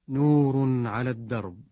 نور على الدرب،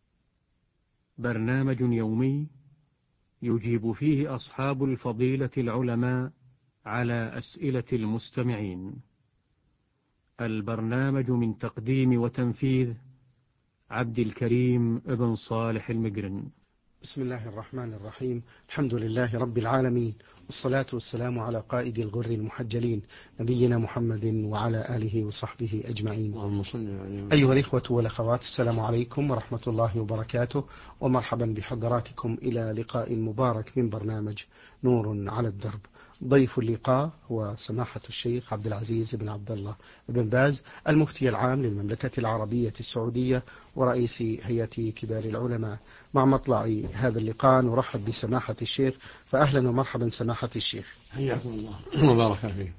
برنامج يومي يجيب فيه أصحاب الفضيلة العلماء على أسئلة المستمعين. البرنامج من تقديم وتنفيذ عبد الكريم بن صالح المقرن. بسم الله الرحمن الرحيم. الحمد لله رب العالمين، والصلاة والسلام على قائد الغر المحجلين نبينا محمد وعلى آله وصحبه أجمعين. أيها الإخوة والأخوات، السلام عليكم ورحمة الله وبركاته، ومرحبا بحضراتكم إلى لقاء مبارك من برنامج نور على الدرب. ضيف اللقاء هو سماحة الشيخ عبد العزيز بن عبد الله بن باز، المفتي العام للمملكة العربية السعودية ورئيس هيئة كبار العلماء. مع مطلع هذا اللقاء نرحب بسماحة الشيخ، فأهلا ومرحبا سماحة الشيخ. حياكم الله وبارك فيك.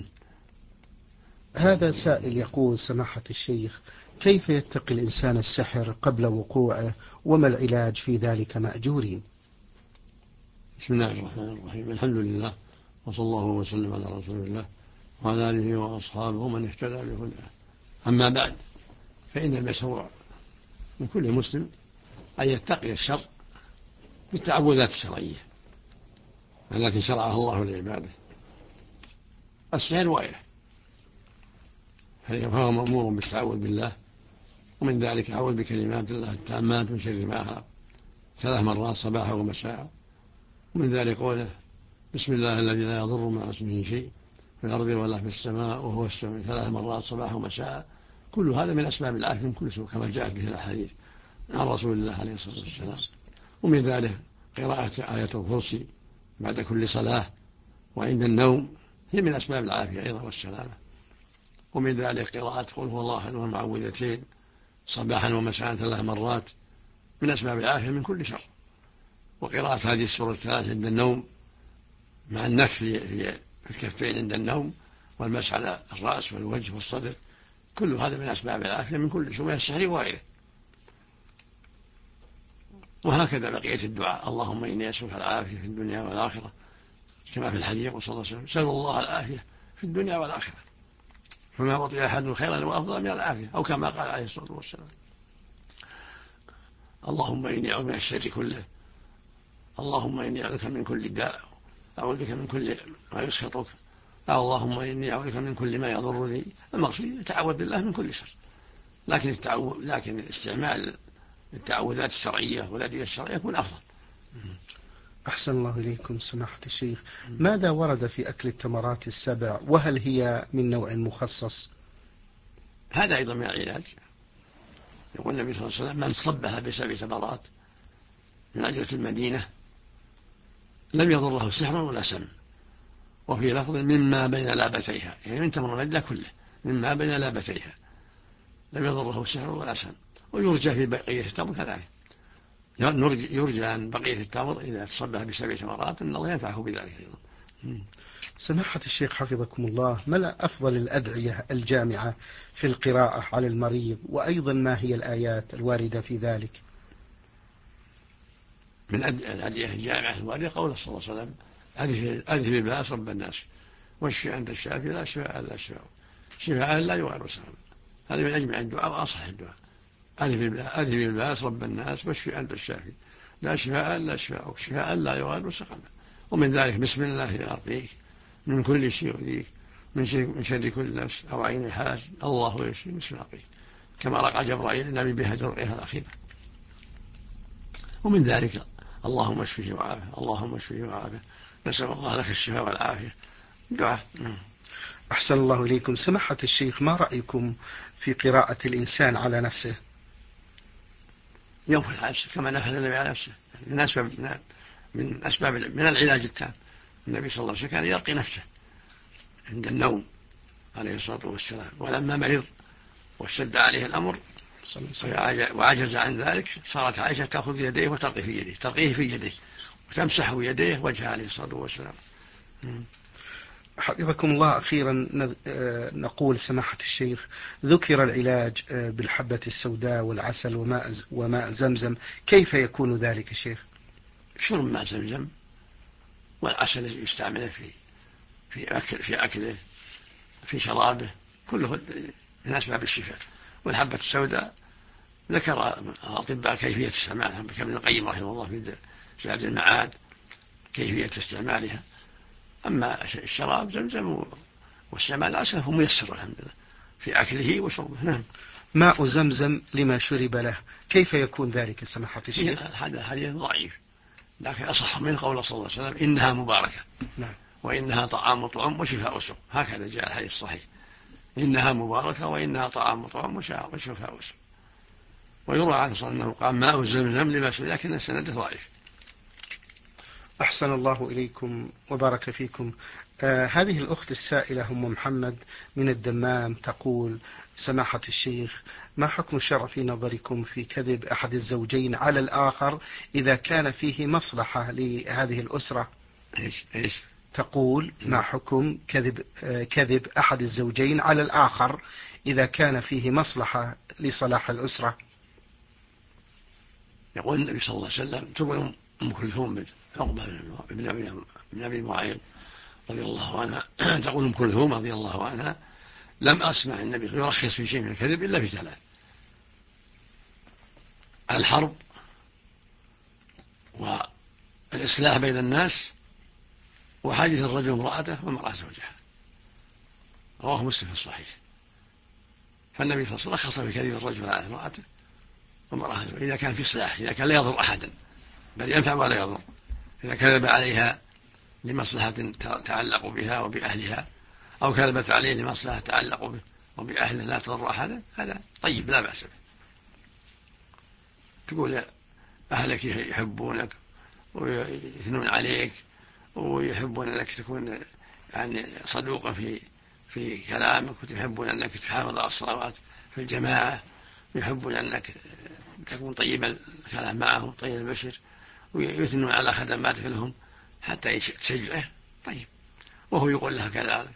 هذا سائل يقول: سماحة الشيخ، كيف يتقي الإنسان السحر قبل وقوعه، وما العلاج في ذلك مأجورين؟ بسم الله الرحمن الرحيم. الحمد لله، وصلى الله وسلم على رسول الله وعلى آله وأصحابه ومن اهتدى بهداه. أما بعد، فإن المشروع من كل مسلم أن يتقي الشر بالتعوذات الشرعية التي شرعها الله لعباده، السحر وغيره، فهو مأمور بالتعوذ بالله، ومن ذلك أعوذ بكلمات الله التامات من شر ما خلق 3 مرات صباحا ومساء، ومن ذلك قوله: بسم الله الذي لا يضر مع اسمه شيء في الأرض ولا في السماء وهو السميع 3 مرات صباحا ومساء. كل هذا من أسباب العافية من كل سوء كما جاءت به الأحاديث عن رسول الله عليه الصلاة والسلام. ومن ذلك قراءة آية الكرسي بعد كل صلاة وعند النوم، هي من أسباب العافية أيضا والسلامة. ومن ذلك قراءة قل هو الله أحد والمعوذتين صباحا ومساء 3 مرات من أسباب العافية من كل شر. وقراءة هذه السورة 3 عند النوم مع النفخ في الكفين عند النوم والمسح على الرأس والوجه والصدر، كل هذا من أسباب العافية من كل سوء من السحر وغيره. وهكذا بقية الدعاء: اللهم إني أسألك العافية في الدنيا والآخرة، كما في الحديث يقول صلى الله عليه وسلم: سأل الله العافية في الدنيا والآخرة، فما أعطي أحد خيرا وأفضل من العافية، أو كما قال عليه الصلاة والسلام: اللهم إني أعوذ من الشر كله، اللهم إني أعوذ بك من كل داء، أعوذ بك من كل ما يسخطك، اللهم إني أعوذ بك من كل ما يضرني. المقصود يتعوذ بالله من كل شر، لكن استعمال التعوذات الشرعية والأدوية الشرعية يكون أفضل. أحسن الله إليكم سماحة الشيخ. ماذا ورد في أكل التمرات ال7، وهل هي من نوع مخصص؟ هذا أيضا من العلاج. يقول النبي صلى الله عليه وسلم: من صبح ب7 تمرات من عجلة المدينة لم يضره سحر ولا سم. وفي لفظ: مما بين لابتيها، يعني من تمر المدينة كله، مما بين لابتيها لم يضره سحر ولا سم. ويرجى في بقية التمر كذلك، يرجى عن بقية التمر إذا تصبح ب7 تمرات أن الله ينفعه بذلك أيضا. سماحة الشيخ حفظكم الله، ما أفضل الأدعية الجامعة في القراءة على المريض، وأيضا ما هي الآيات الواردة في ذلك؟ من الأدعية الجامعة الواردة قوله صلى الله عليه وسلم: أذهب الباس رب الناس واشفي أنت الشافي لا شفاء إلا شفاء شفاء لا يغادر سقما. هذا من أجمع الدعاء وأصح الدعاء: أذهب الباس رب الناس واشفي أنت الشافي لا شفاء إلا شفاء شفاء لا يغادر سقما. ومن ذلك: بسم الله أرقيك من كل شيء يؤذيك من شر كل نفس أو عين حاسد الله يشفي بسم الله أرقيك، كما رقى جبرائيل النبي بهذه الرقية الأخيرة. ومن ذلك: اللهم اشفه وعافه، اللهم اشفه وعافه، نسأل الله لك الشفاء والعافية. دعاء. أحسن الله إليكم سماحة الشيخ، ما رأيكم في قراءة الإنسان على نفسه؟ ينفذ على نفسه كما نفذ النبي على نفسه، من أسباب من العلاج التام. النبي صلى الله عليه وسلم كان يرقي نفسه عند النوم عليه الصلاة والسلام، ولما مرض واشتد عليه الأمر وعجز عن ذلك صارت عائشة تأخذ يديه وترقيه في يديه، ترقيه في يديه وتمسح بيديه وجهه عليه الصلاة والسلام. حفظكم الله، أخيرا نقول سماحة الشيخ، ذكر العلاج بالحبة السوداء والعسل وماء زمزم، كيف يكون ذلك شيخ؟ شرب ماء زمزم والعسل يستعمله في أكله في شرابه، كله من أسباب الشفاء. والحبة السوداء ذكر الأطباء كيفية استعمالها، كابن القيم رحمه الله في زاد المعاد كيفية استعمالها. أما الشراب زمزم واستعمال الأسف ميسر الحمد لله في أكله وشربه. نعم. ماء زمزم لما شرب له، كيف يكون ذلك سماحة الشيخ؟ هذا حديث ضعيف، لكن أصح منه قول صلى الله عليه وسلم إنها مباركة. نعم. وإنها طعام وطعم وشفاء سقم، هكذا جاء الحديث الصحيح، إنها مباركة وإنها طعام وطعم وشفاء سقم. ويروى عنه صلى الله عليه وسلم قال ماء زمزم لما شرب، لكن السند ضعيف. أحسن الله إليكم وبارك فيكم. هذه الأخت السائلة أم محمد من الدمام تقول: سماحة الشيخ، ما حكم الشرع في نظركم في كذب أحد الزوجين على الآخر إذا كان فيه مصلحة لهذه الأسرة؟ إيش؟ تقول: ما حكم كذب أحد الزوجين على الآخر إذا كان فيه مصلحة لصلاح الأسرة؟ يقول النبي صلى الله عليه وسلم: تقول أم كلثوم عقبة بن أبي معيط رضي الله عنها تقول أم كلثوم رضي الله عنها: لم أسمع النبي يرخص في شيء من الكذب إلا في ثلاث: الحرب، والإصلاح بين الناس، وحديث الرجل امرأته والمرأة زوجها. رواه مسلم في الصحيح. فالنبي صلى الله عليه وسلم رخص في كذب الرجل على امرأته وامرأة زوجها إذا كان في إصلاح، إذا كان لا يضر أحدا بل ينفع ولا يضر. إذا كذب عليها لمصلحة تعلق بها وبأهلها، أو كذبت عليه لمصلحة تعلق به وبأهله لا تضر أحدا، هذا طيب لا بأس به. تقول أهلك يحبونك ويثنون عليك ويحبون أنك تكون يعني صدوقا في كلامك، وتحبون أنك تحافظ على الصلوات في الجماعة، ويحبون أنك تكون طيب الكلام معهم طيب البشر، ويثنون على خدماتك لهم حتى تشجعه. طيب، وهو يقول لها كذلك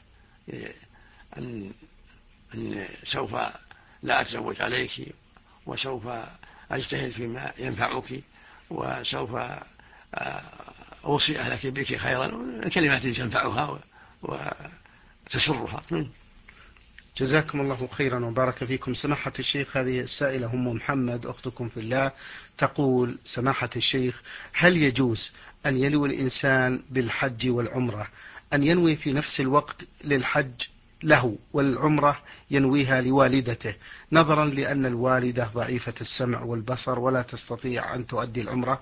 أن سوف لا أتزوج عليك، وسوف أجتهد فيما ينفعك، وسوف أوصي أهلك بك خيرا، الكلمات التي تنفعها وتسرها. جزاكم الله خيرا وبارك فيكم. سماحة الشيخ، هذه السائلة أم محمد أختكم في الله تقول: سماحة الشيخ، هل يجوز أن ينوي الإنسان بالحج والعمرة أن ينوي في نفس الوقت للحج له والعمرة ينويها لوالدته، نظرا لأن الوالدة ضعيفة السمع والبصر ولا تستطيع أن تؤدي العمرة؟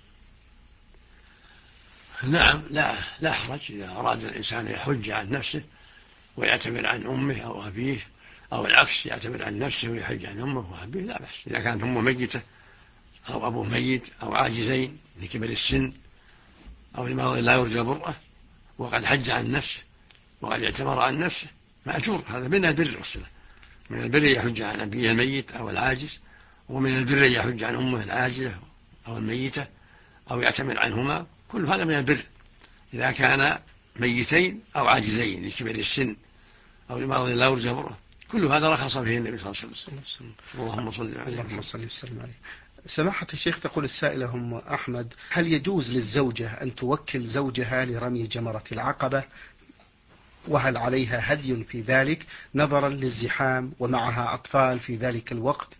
نعم، لا حرج إذا أراد الإنسان يحج عن نفسه ويعتمر عن أمه أو أبيه، أو العكس يعتمر عن نفسه ويحج عن أمه وأبيه، لا بأس. إذا كانت أمه ميتة أو أبوه ميت أو عاجزين لكبر السن أو لمرض لا يرجى برأه، وقد حج عن نفسه وقد اعتمر عن نفسه، مأجور. هذا من البر والصلة. من البر يحج عن أبيه الميت أو العاجز، ومن البر يحج عن أمه العاجزة أو الميتة أو يعتمر عنهما، كل هذا من البر إذا كان ميتين أو عاجزين لكبر السن أو لمرض لا يرجى برأه، كل هذا رخص فيه النبي صلى الله عليه وسلم. اللهم صل وسلم عليه. سماحة الشيخ، تقول السائلة أم أحمد: هل يجوز للزوجة أن توكل زوجها لرمي جمرة العقبة، وهل عليها هدي في ذلك نظرا للزحام ومعها أطفال في ذلك الوقت؟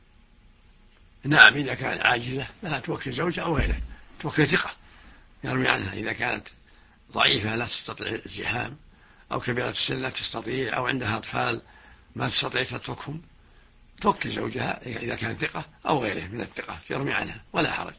نعم، إذا كان عاجزة لا توكل زوجها أو غيره، توكل ثقة يرمي عنها. إذا كانت ضعيفة لا تستطيع الزحام، أو كبيرة السن لا تستطيع، أو عندها أطفال ما تستطيع تتركهم، توكل زوجها إذا كان ثقة أو غيره من الثقة يرمي عنها ولا حرج.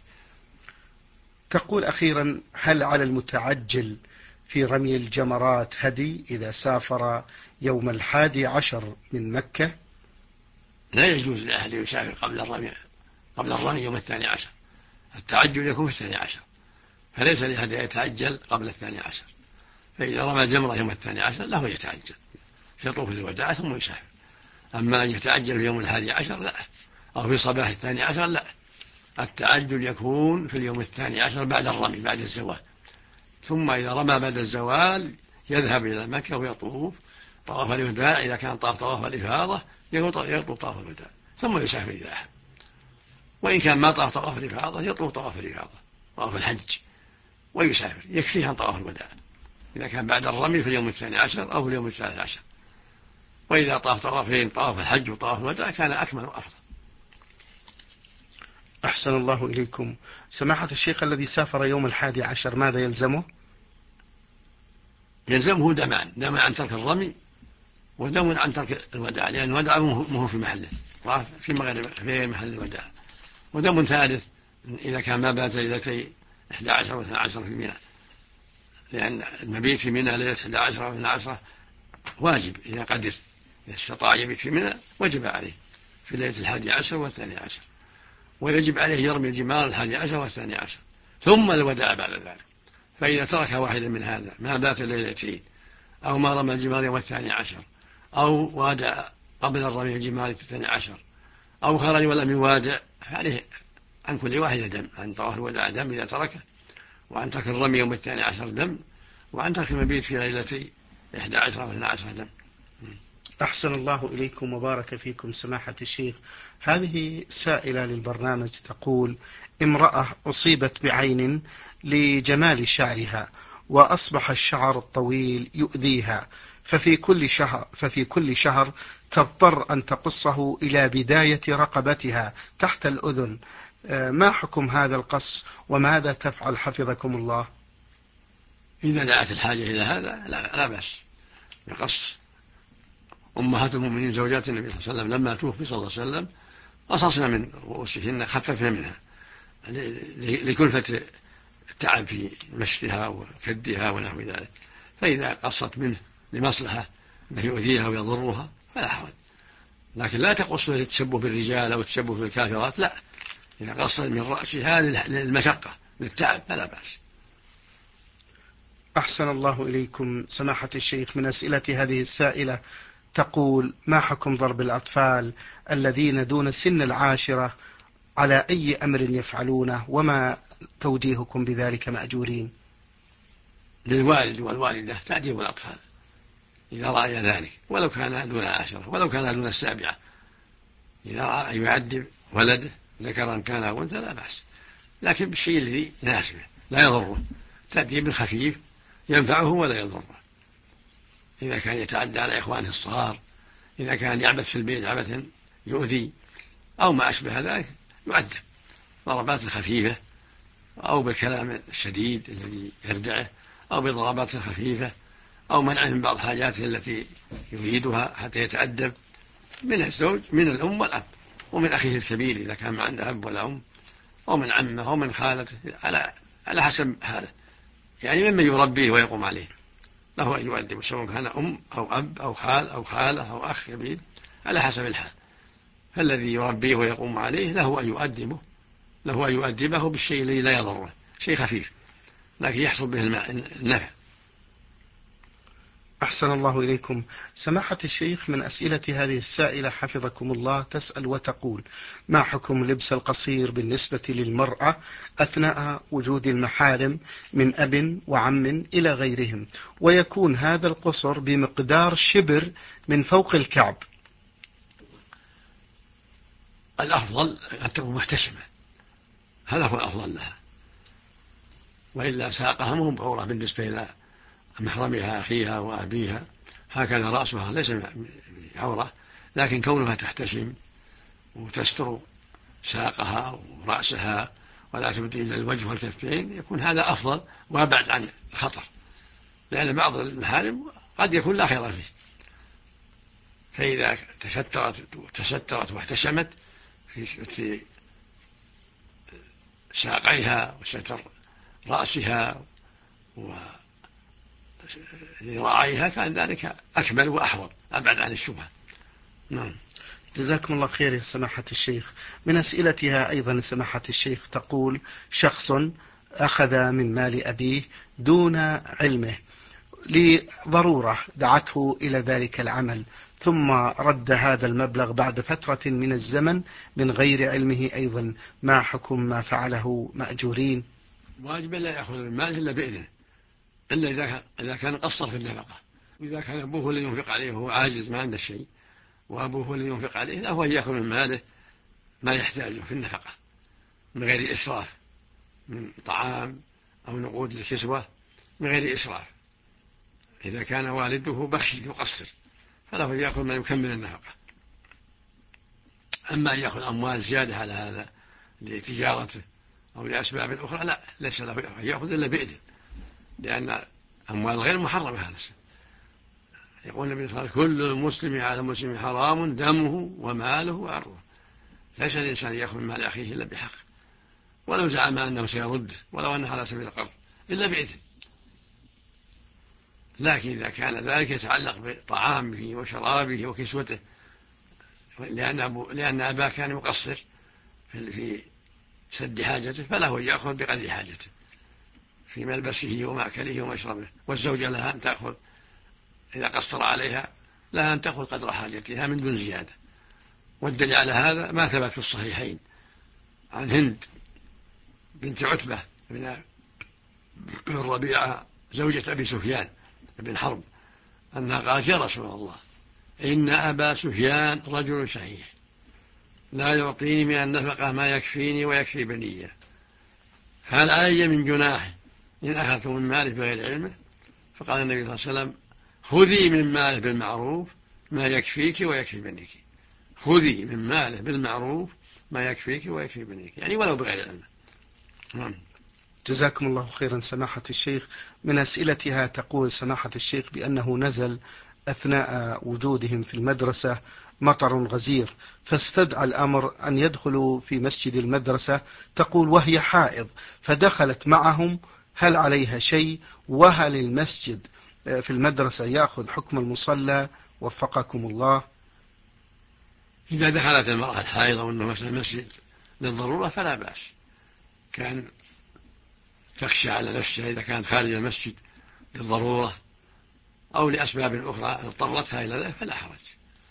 تقول أخيرا: هل على المتعجل في رمي الجمرات هدي إذا سافر يوم 11 من مكة؟ لا يجوز لأحد يسافر قبل الرمي يوم 12. التعجل يكون في 12، فليس لأحد يتعجل قبل 12. فإذا رمى الجمرة يوم 12 له يتعجل يطوف الوداع ثم يسافر. أما أن يتعجل في يوم 11 لا، أو في صباح 12 لا. التعجل يكون في اليوم 12 بعد الرمي بعد الزوال، ثم إذا رمى بعد الزوال يذهب إلى مكة ويطوف طواف الوداع. إذا كان طواف الإفاضة يطوف طواف الوداع ثم يسافر إذا أحب. وإن كان ما طواف الإفاضة يطوف طواف الإفاضة طواف الحج ويسافر، يكفيه عن طواف الوداع إذا كان بعد الرمي في اليوم 12 أو في اليوم 13. وإذا طاف طوافين، طواف الحج وطواف الوداع، كان أكمل وأفضل. أحسن الله إليكم. سماحة الشيخ، الذي سافر يوم 11 ماذا يلزمه؟ يلزمه دمان، دم عن ترك الرمي ودم عن ترك الوداع، لأن الوداع مو في محله، في محل الوداع. ودم ثالث إذا كان ما بات ليلتي 11 و 12 في منى، لأن المبيت في منى ليلة 11 و 12 واجب إذا قدر، إذا استطاع يبيت في منى وجب عليه في ليلة 11 و 12، ويجب عليه يرمي الجمار 11 و 12 ثم الوداع بعد ذلك. فإذا ترك واحدا من هذا، ما بات ليلتين أو ما رمى الجمار يوم 12 أو وادع قبل الرمي الجمار 12 أو خرج ولم يوادع، فعليه عن كل واحد دم، عن طواف الوداع دم إذا تركه، وعن ترك الرمي يوم 12 دم، وعن ترك المبيت في ليلة 11 و 12 دم. أحسن الله إليكم وبارك فيكم سماحة الشيخ. هذه سائلة للبرنامج تقول: امرأة أصيبت بعين لجمال شعرها، وأصبح الشعر الطويل يؤذيها، ففي كل شهر تضطر أن تقصه إلى بداية رقبتها تحت الأذن. ما حكم هذا القص وماذا تفعل حفظكم الله؟ إذا دعت الحاجة إلى هذا لا بأس بقص. أمهات المؤمنين زوجات النبي صلى الله عليه وسلم لما توفي صلى الله عليه وسلم قصصنا من رؤوسهن، خففنا منها لكلفة التعب في مشتها وكدها ونحو ذلك. فإذا قصت منه لمصلحة أنه يؤذيها ويضرها فلا حرج، لكن لا تقص للتشبه بالرجال أو التشبه بالكافرات، لا، إذا قصت من رأسها للمشقة للتعب فلا بأس. أحسن الله إليكم سماحة الشيخ. من أسئلة هذه السائلة تقول: ما حكم ضرب الأطفال الذين دون سن 10 على أي أمر يفعلونه، وما توجيهكم بذلك مأجورين؟ للوالد والوالدة تعذيب الأطفال إذا رأي ذلك، ولو كان دون 10 ولو كان دون 7، إذا رأى يعذب ولده ذكرا كان أو أنثى لا بأس، لكن بالشيء الذي يناسبه لا يضره، تأديب خفيف ينفعه ولا يضره. إذا كان يتعدى على إخوانه الصغار، إذا كان يعبث في البيت عبثا يؤذي أو ما أشبه ذلك يؤدب ضربات خفيفة، أو بالكلام الشديد الذي يردعه، أو بضربات خفيفة، أو منعه من بعض حاجاته التي يريدها حتى يتأدب، من الزوج من الأم والأب ومن أخيه الكبير إذا كان ما عنده أب ولا أم، أو من عمه أو من خالته على حسب حاله، يعني ممن يربيه ويقوم عليه له أن يؤدب، سواء كان أم أو أب أو خال أو خالة أو أخ كبير على حسب الحال. فالذي يربيه ويقوم عليه له أن يؤدبه بالشيء الذي لا يضره، شيء خفيف لكن يحصل به النفع. أحسن الله إليكم سماحة الشيخ. من أسئلة هذه السائلة حفظكم الله تسأل وتقول: ما حكم لبس القصير بالنسبة للمرأة أثناء وجود المحارم من أب وعم إلى غيرهم، ويكون هذا القصر بمقدار شبر من فوق الكعب؟ الأفضل أن تكون محتشمة، هذا هو الأفضل لها، وإلا ساقها مهم بعورة بالنسبة إلى محرمها أخيها وأبيها، هكذا رأسها ليس بعورة، لكن كونها تحتشم وتستر ساقها ورأسها ولا تبدي إلا الوجه والكفين يكون هذا أفضل وأبعد عن الخطر، لأن بعض المحارم قد يكون لا خير فيه. فإذا تسترت واحتشمت في ساقيها وستر رأسها وذراعيها كان ذلك أكمل وأحوط أبعد عن الشبهة. نعم. جزاكم الله خير يا سماحة الشيخ. من أسئلتها أيضا سماحة الشيخ تقول: شخص أخذ من مال أبيه دون علمه لضرورة دعته إلى ذلك العمل، ثم رد هذا المبلغ بعد فترة من الزمن من غير علمه أيضا، ما حكم ما فعله مأجورين؟ واجب لا يأخذ من ماله إلا بإذنه، إلا إذا كان قصر في النفقة، وإذا كان أبوه الذي ينفق عليه وهو عاجز ما عنده شيء وأبوه الذي ينفق عليه له أن يأخذ من ماله ما يحتاجه في النفقة من غير إسراف، من طعام أو نقود للكسوة من غير إسراف. إذا كان والده بخيل يقصر فله أن يأخذ ما يكمل النفقة. أما أن يأخذ أموال زيادة على هذا لتجارته أو لأسباب أخرى لا، ليس له يأخذ إلا بإذن، لأن أموال غير محرمة هذا. يقول النبي صلى الله عليه وسلم: كل المسلم على المسلم حرام دمه وماله وعرضه. ليس الإنسان يأخذ من مال أخيه إلا بحق، ولو زعم أنه سيرد ولو أنه على سبيل القرض إلا بإذن. لكن إذا كان ذلك يتعلق بطعامه وشرابه وكسوته، لأن أباه كان مقصر في سد حاجته، فله أن يأخذ بقدر حاجته في ملبسه ومأكله ومشربه، والزوجة لها أن تأخذ إذا قصر عليها، لها أن تأخذ قدر حاجتها من دون زيادة. والدليل على هذا ما ثبت في الصحيحين عن هند بنت عتبة بن الربيعة زوجة أبي سفيان بن حرب أنها قالت: يا رسول الله، إن أبا سفيان رجل شحيح لا يعطيني من النفقة ما يكفيني ويكفي بنيه، هل علي من جناح إن أخذت من ماله بغير علمه؟ فقال النبي صلى الله عليه وسلم: خذي من ماله بالمعروف ما يكفيك ويكفي بنيك. خذي من ماله بالمعروف ما يكفيك ويكفي بنيك، يعني ولو بغير علمه. جزاكم الله خيرا سماحة الشيخ. من أسئلتها تقول سماحة الشيخ بأنه نزل أثناء وجودهم في المدرسة مطر غزير، فاستدعى الأمر أن يدخلوا في مسجد المدرسة، تقول وهي حائض، فدخلت معهم، هل عليها شيء؟ وهل المسجد في المدرسة يأخذ حكم المصلى؟ وفقكم الله. إذا دخلت المرأة الحائضة وأنه مثلا مسجد للضرورة فلا بأس، كان تخشى على نفسها إذا كانت خارج المسجد للضرورة أو لأسباب أخرى اضطرتها إلى ذلك فلا حرج.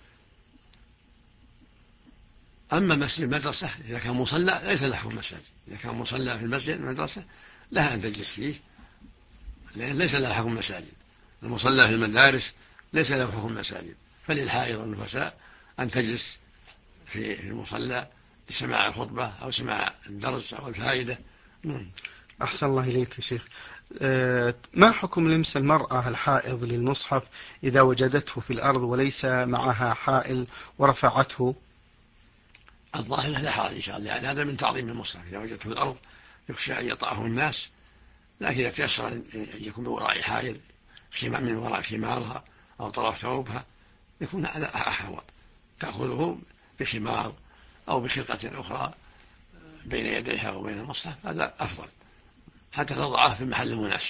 أما مسجد المدرسة إذا كان مصلى ليس له حكم مسجد، إذا كان مصلى في المسجد المدرسة لها أن تجلس فيه، لأن ليس له حكم مساجد. المصلى في المدارس ليس له حكم مساجد، فللحائض والنفساء أن تجلس في المصلى لسماع الخطبة أو سماع الدرس أو الفائدة. أحسن الله إليك يا شيخ. ما حكم لمس المرأة الحائض للمصحف إذا وجدته في الأرض وليس معها حائل ورفعته؟ الظاهر لا حرج إن شاء الله، يعني هذا من تعظيم المصحف. إذا وجدته في الأرض يخشى أن يطأه الناس، لكن إذا تيسر أن يكون بوراء حائل من وراء خمارها أو طرف ثوبها يكون هذا أحوط، تأخذه بخمار أو بخرقة أخرى بين يديها وبين المصحف، هذا أفضل حتى تضعه في المحل المناسب.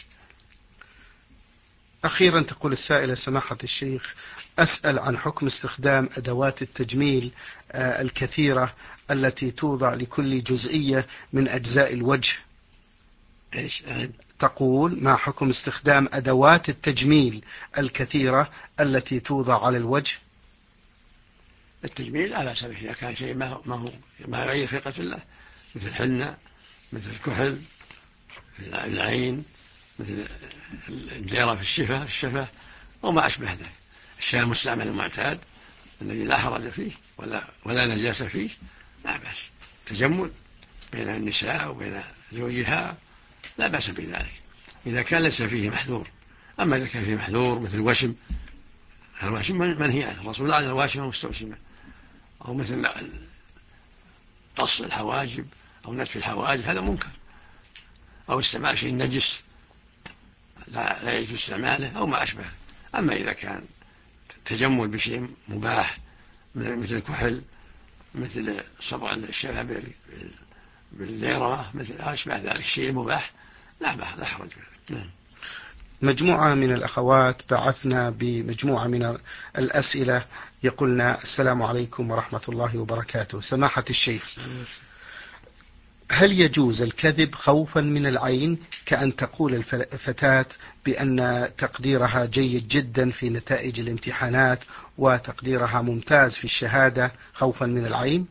أخيرا تقول السائلة سماحة الشيخ: أسأل عن حكم استخدام أدوات التجميل الكثيرة التي توضع لكل جزئية من أجزاء الوجه. إيش؟ تقول: ما حكم استخدام أدوات التجميل الكثيرة التي توضع على الوجه؟ التجميل لا بأس به إذا كان شيء ما غير خلقة الله، مثل الحنة، مثل الكحل في العين، مثل الديرة في الشفة وما أشبه ذلك. الشيء المستعمل المعتاد الذي لا حرج فيه ولا نجاسة فيه لا بأس. تجمل بين النساء وبين زوجها لا بأس بذلك إذا كان ليس فيه محذور. أما إذا كان فيه محذور مثل الوشم، الواشم منهي عنه، الرسول لعن الواشم المستوشمة، أو مثل قص الحواجب أو نتف الحواجب، هذا منكر، أو استعمال شيء نجس لا يجوز استعماله أو ما أشبه. أما إذا كان تجمل بشيء مباح مثل الكحل، مثل صبغ الشفة بالليرة، مثل أشبه ذلك شيء مباح لا حرج به. مجموعة من الأخوات بعثنا بمجموعة من الأسئلة يقولنا: السلام عليكم ورحمة الله وبركاته. سماحة الشيخ، هل يجوز الكذب خوفا من العين، كأن تقول الفتاة بأن تقديرها جيد جدا في نتائج الامتحانات وتقديرها ممتاز في الشهادة خوفا من العين؟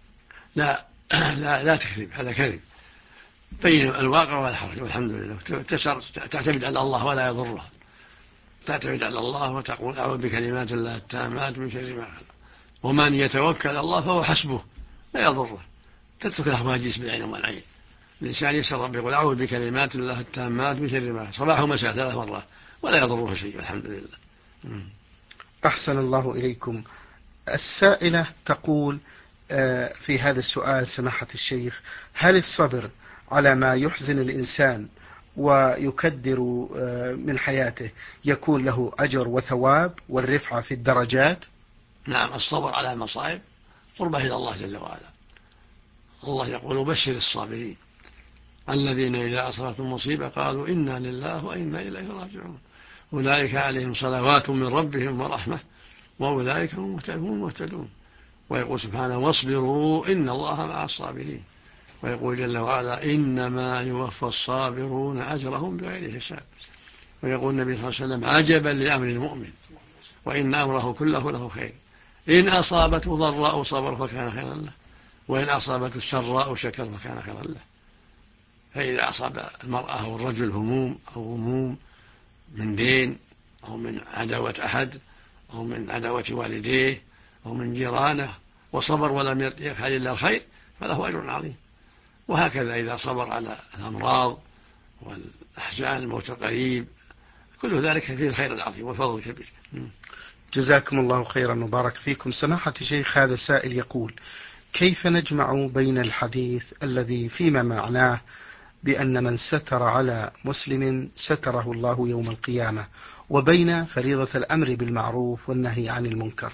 لا تكذب، هذا كذب. بين الواقع ولا حرج، والحمد لله. تعتمد على الله ولا يضرها، تعتمد على الله وتقول: أعوذ بكلمات الله التامات من شر ما خلق، ومن يتوكل على الله فهو حسبه لا يضره. تترك الأهواجيس بالعين والعين. الإنسان يسأل ربه يقول: أعوذ بكلمات الله التامات من شر ما خلق، صباح ومساء 3 مرات ولا يضره شيء، والحمد لله. أحسن الله إليكم. السائلة تقول: في هذا السؤال سماحة الشيخ: هل الصبر على ما يحزن الإنسان ويكدر من حياته يكون له أجر وثواب والرفعة في الدرجات؟ نعم، الصبر على المصائب قربة إلى الله جل وعلا. الله يقول: بشر الصابرين الذين إذا أصابتهم مصيبة قالوا إنا لله وإنا إليه راجعون أولئك عليهم صلوات من ربهم ورحمة وأولئك هم المهتدون. ويقول سبحانه: واصبروا إن الله مع الصابرين. ويقول جل وعلا: إنما يوفى الصابرون أجرهم بغير حساب. ويقول النبي صلى الله عليه وسلم: عجبا لأمر المؤمن وإن أمره كله له خير إن أصابته ضراء صبر فكان خيرا له وإن أصابته سراء شكر فكان خيرا له. فإذا أصاب المرأة أو الرجل هموم أو غموم من دين أو من عداوة أحد أو من عداوة والديه أو من جيرانه وصبر ولم يفعل إلا الخير فله أجر عظيم. وهكذا إذا صبر على الأمراض والأحزان الموت القريب كل ذلك فيه الخير العظيم والفضل الكبير. جزاكم الله خيرا وبارك فيكم. سماحة الشيخ، هذا سائل يقول: كيف نجمع بين الحديث الذي فيما معناه بأن من ستر على مسلم ستره الله يوم القيامة وبين فريضة الأمر بالمعروف والنهي عن المنكر؟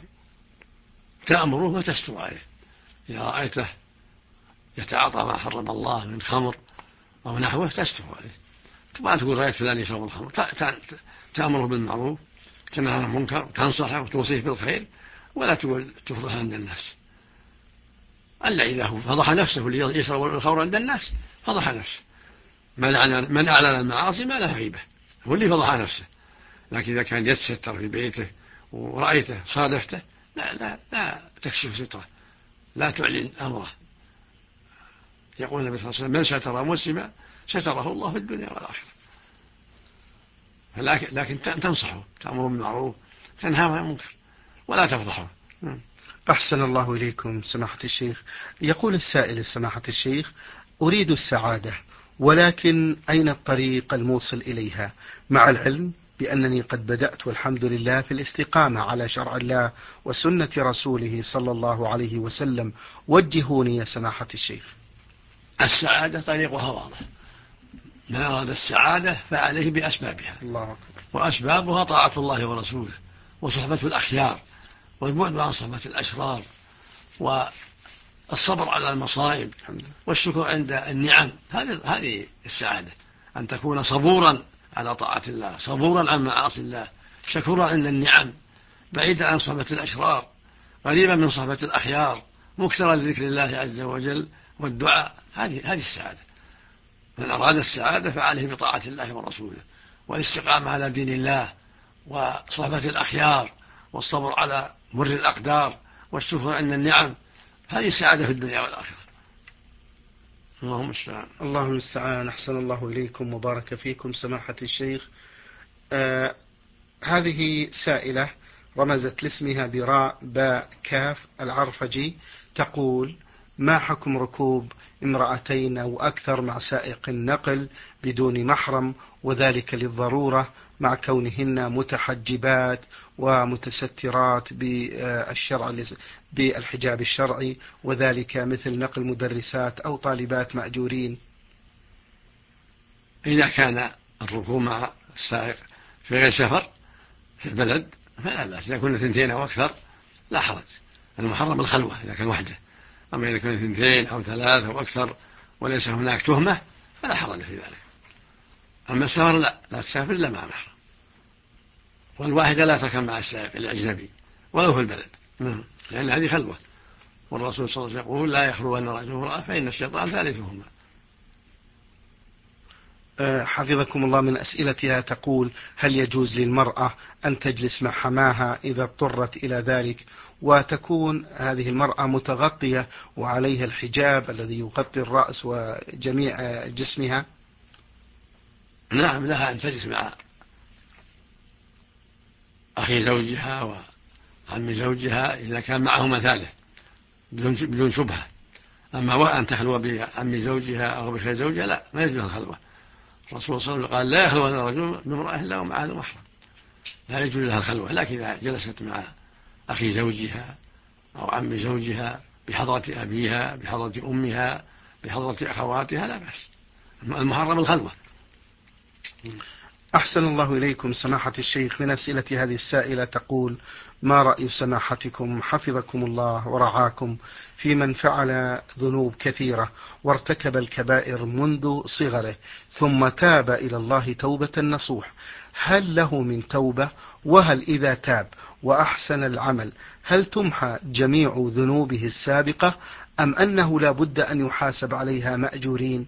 تأمره وتستر عليه. إذا رأيته يتعاطى ما حرم الله من خمر أو نحوه تستر عليه. طبعا تقول: رأيت فلان يشرب الخمر، تأمره بالمعروف، تنهى عن المنكر، تنصحه وتوصيه بالخير، ولا تقول تفضح عند الناس. ألا إذا هو فضح نفسه اللي يشرب الخمر عند الناس فضح نفسه. من أعلن المعاصي ما له غيبة، هو اللي فضح نفسه. لكن إذا كان يتستر في بيته ورأيته صادفته لا تكشف ستره، لا تعلن أمره. يقول النبي صلى الله عليه وسلم: من ستر مسلما ستره الله في الدنيا والآخرة. لكن تنصحه، تأمره بالمعروف، تنهى عن المنكر، ولا تفضحه. أحسن الله إليكم سماحة الشيخ. يقول السائل: سماحة الشيخ، أريد السعادة، ولكن أين الطريق الموصل إليها، مع العلم بأنني قد بدأت والحمد لله في الاستقامة على شرع الله وسنة رسوله صلى الله عليه وسلم، وجهوني يا سماحة الشيخ. السعادة طريقها واضح. من أراد السعادة فعليه بأسبابها، الله أكبر. وأسبابها طاعة الله ورسوله وصحبة الأخيار والبعد عن صحبة الأشرار والصبر على المصائب والشكر عند النعم. هذه السعادة، أن تكون صبورا على طاعة الله، صبورا عن معاصي الله، شكورا عند النعم، بعيدا عن صحبة الأشرار، قريبا من صحبة الأخيار، مكثرا لذكر الله عز وجل والدعاء. هذه السعادة. من أراد السعادة فعليه بطاعة الله ورسوله والاستقامة على دين الله وصحبة الأخيار والصبر على مر الأقدار والشكر عند النعم. هذه السعادة في الدنيا والآخرة. اللهم المستعان. الله المستعان. أحسن الله إليكم وبارك فيكم سماحة الشيخ. هذه سائلة رمزت لاسمها براء باء كاف العرفجي، تقول: ما حكم ركوب امرأتين أو أكثر مع سائق النقل بدون محرم، وذلك للضرورة مع كونهن متحجبات ومتسترات بالحجاب الشرعي، وذلك مثل نقل مدرسات أو طالبات مأجورين؟ إذا كان الركوب مع السائق في غير سفر في البلد فلا بأس. إذا كنا 2 أو أكثر لا حرج. المحرم الخلوة إذا كان وحده، أما إذا كان 2 أو 3 أو أكثر وليس هناك تهمة فلا حرج في ذلك. أما السفر لا تسافر إلا مع محرم، والواحدة لا تركب مع السائق الأجنبي ولو في البلد، لأن هذه خلوة، والرسول صلى الله عليه وسلم يقول: لا يخلون رجل وامرأة فإن الشيطان ثالثهما. حفظكم الله، من أسئلتها تقول: هل يجوز للمرأة أن تجلس مع حماها إذا اضطرت إلى ذلك، وتكون هذه المرأة متغطية وعليها الحجاب الذي يغطي الرأس وجميع جسمها؟ نعم، لها أن تجلس مع أخي زوجها وعم زوجها إذا كان معهما ثالث بدون شبهة. أما أن تخلو بعم زوجها أو بخير زوجها لا، ما يجوز الخلوة. الرسول صلى الله عليه وسلم قال: لا يخلون رجل بامرأة إلا ومعه محرم. لا يجوز لها الخلوة. لكن إذا جلست مع أخي زوجها أو عم زوجها بحضرة أبيها، بحضرة أمها، بحضرة أخواتها، لا بأس. المحرم الخلوة. أحسن الله إليكم سماحة الشيخ. من أسئلة هذه السائلة تقول: ما رأي سماحتكم حفظكم الله ورعاكم في من فعل ذنوب كثيرة وارتكب الكبائر منذ صغره ثم تاب إلى الله توبة نصوح، هل له من توبة؟ وهل إذا تاب وأحسن العمل هل تمحى جميع ذنوبه السابقة أم أنه لا بد أن يحاسب عليها مأجورين؟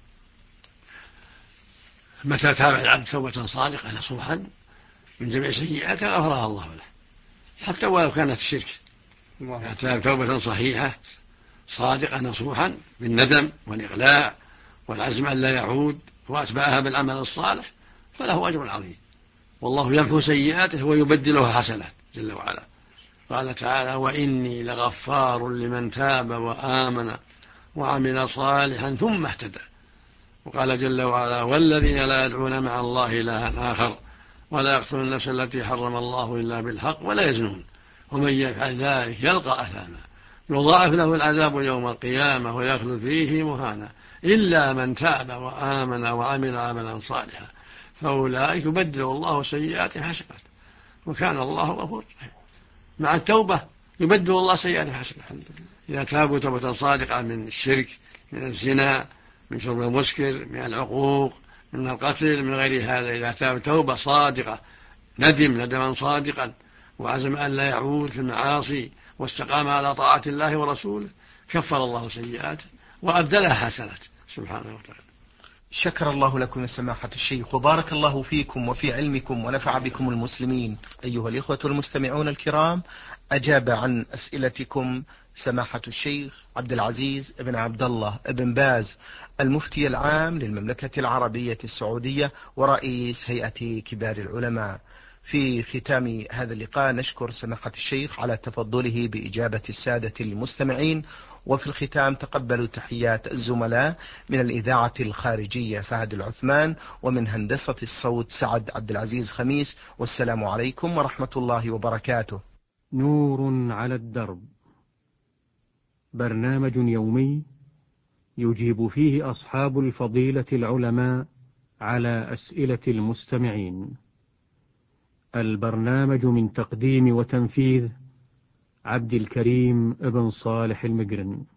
متى تاب العبد توبة صادقة نصوحا من جميع سيئاته غفرها الله له، حتى ولو كانت الشرك. إذا تاب توبة صحيحة صادقة نصوحا بالندم والإقلاع والعزم أن لا يعود وأتبعها بالعمل الصالح فله أجر عظيم، والله يمحو سيئاته ويبدلها حسنات جل وعلا. قال تعالى: وإني لغفار لمن تاب وآمن وعمل صالحا ثم اهتدى. وقال جل وعلا: والذين لا يدعون مع الله إلها آخر ولا يقتلون النفس التي حرم الله إلا بالحق ولا يزنون ومن يفعل ذلك يلقى أثاما يضاعف له العذاب يوم القيامة ويخلد فيه مهانا إلا من تاب وآمن وعمل عملا صالحا فأولئك يبدل الله سيئاتهم حسنات وكان الله غفورا رحيما. مع التوبة يبدل الله سيئاتهم حسنات إذا تابوا توبة صادقة من الشرك، من الزنا، من شرب المسكر، من العقوق، من القتل، من غير هذا. إذا تاب توبة صادقة ندما صادقا وعزم أن لا يعود في المعاصي واستقام على طاعة الله ورسوله كفر الله سيئاته وأبدلها حسنات سبحانه وتعالى. شكر الله لكم يا سماحة الشيخ وبارك الله فيكم وفي علمكم ونفع بكم المسلمين. أيها الإخوة المستمعون الكرام، أجاب عن أسئلتكم سماحة الشيخ عبد العزيز بن عبد الله بن باز المفتي العام للمملكة العربية السعودية ورئيس هيئة كبار العلماء. في ختام هذا اللقاء نشكر سماحة الشيخ على تفضله بإجابة السادة المستمعين، وفي الختام تقبلوا تحيات الزملاء من الإذاعة الخارجية فهد العثمان ومن هندسة الصوت سعد عبد العزيز خميس، والسلام عليكم ورحمة الله وبركاته. نور على الدرب، برنامج يومي يجيب فيه أصحاب الفضيلة العلماء على أسئلة المستمعين. البرنامج من تقديم وتنفيذ عبد الكريم ابن صالح المقرن.